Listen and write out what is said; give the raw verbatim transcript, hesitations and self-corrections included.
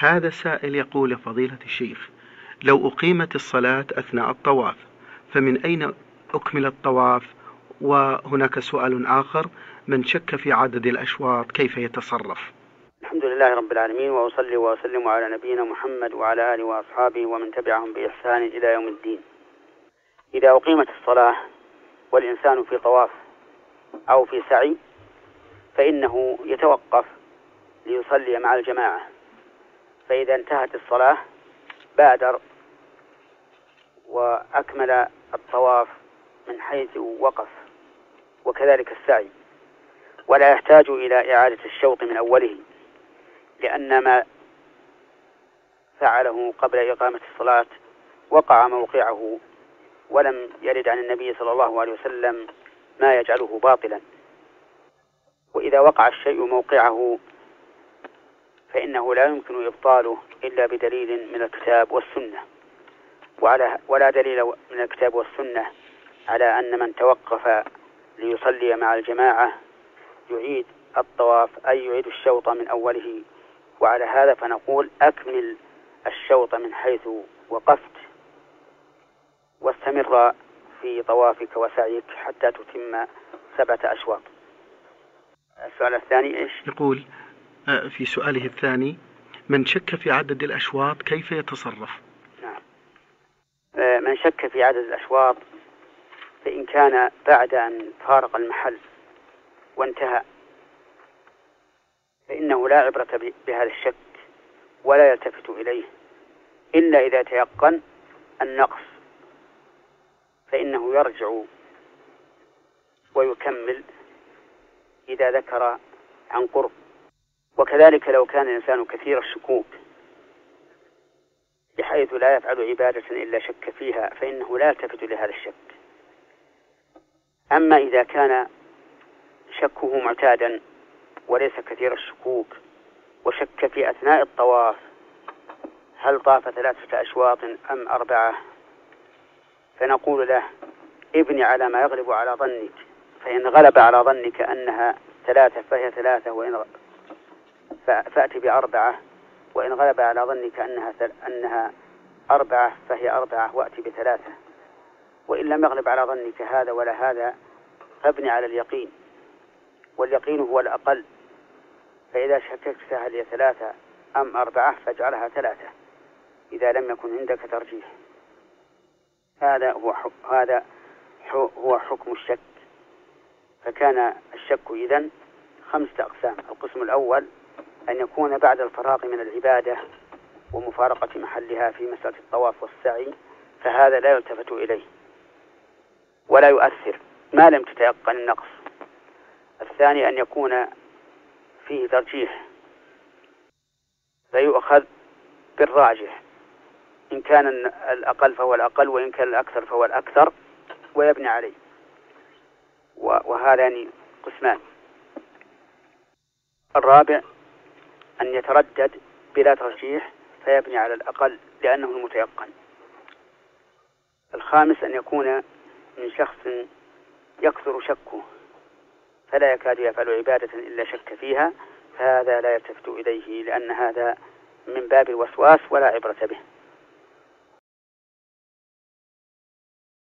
هذا سائل يقول: فضيلة الشيخ، لو أقيمت الصلاة أثناء الطواف فمن أين أكمل الطواف؟ وهناك سؤال آخر: من شك في عدد الأشواط كيف يتصرف؟ الحمد لله رب العالمين، وأصلي وأسلم على نبينا محمد وعلى آله وأصحابه ومن تبعهم بإحسان إلى يوم الدين. إذا أقيمت الصلاة والإنسان في طواف أو في سعي فإنه يتوقف ليصلي مع الجماعة، فإذا انتهت الصلاة بادر وأكمل الطواف من حيث وقف، وكذلك السعي، ولا يحتاج إلى إعادة الشوط من أوله، لأن ما فعله قبل إقامة الصلاة وقع موقعه، ولم يرد عن النبي صلى الله عليه وسلم ما يجعله باطلا. وإذا وقع الشيء موقعه فإنه لا يمكن إبطاله إلا بدليل من الكتاب والسنة، وعلى ولا دليل من الكتاب والسنة على أن من توقف ليصلي مع الجماعة يعيد الطواف، أي يعيد الشوط من أوله. وعلى هذا فنقول: أكمل الشوط من حيث وقفت، واستمر في طوافك وسعيك حتى تتم سبعة أشواط. السؤال الثاني إيش؟ يقول في سؤاله الثاني: من شك في عدد الأشواط كيف يتصرف؟ نعم. من شك في عدد الأشواط فإن كان بعد أن فارق المحل وانتهى فإنه لا عبرة بهذا الشك ولا يلتفت إليه إلا إذا تيقن النقص، فإنه يرجع ويكمل إذا ذكر عن قرب. وكذلك لو كان الإنسان كثير الشكوك بحيث لا يفعل عبادة إلا شك فيها فإنه لا يلتفت لهذا الشك. أما إذا كان شكه معتادا وليس كثير الشكوك وشك في أثناء الطواف هل طاف ثلاثة أشواط أم أربعة، فنقول له: ابني على ما يغلب على ظنك، فإن غلب على ظنك أنها ثلاثة فهي ثلاثة، وإن فأتي بأربعة، وإن غلب على ظنك أنها أنها أربعة فهي أربعة وأتي بثلاثة، وإن لم يغلب على ظنك هذا ولا هذا فابني على اليقين، واليقين هو الأقل، فإذا شككت هل هي ثلاثة أم أربعة فاجعلها ثلاثة إذا لم يكن عندك ترجيح. هذا هو هذا هو حكم الشك. فكان الشك إذن خمسة أقسام: القسم الأول أن يكون بعد الفراغ من العبادة ومفارقة محلها في مسألة الطواف والسعي، فهذا لا يلتفت إليه ولا يؤثر ما لم تتيقن النقص. الثاني أن يكون فيه ترجيح فيؤخذ بالراجح، إن كان الأقل فهو الأقل، وإن كان الأكثر فهو الأكثر، ويبني عليه. وهذان قسمان. الرابع أن يتردد بلا ترجيح فيبني على الأقل لأنه المتيقن. الخامس أن يكون من شخص يكثر شكه فلا يكاد يفعل عبادة إلا شك فيها، فهذا لا يلتفت إليه لأن هذا من باب الوسواس ولا عبرة به.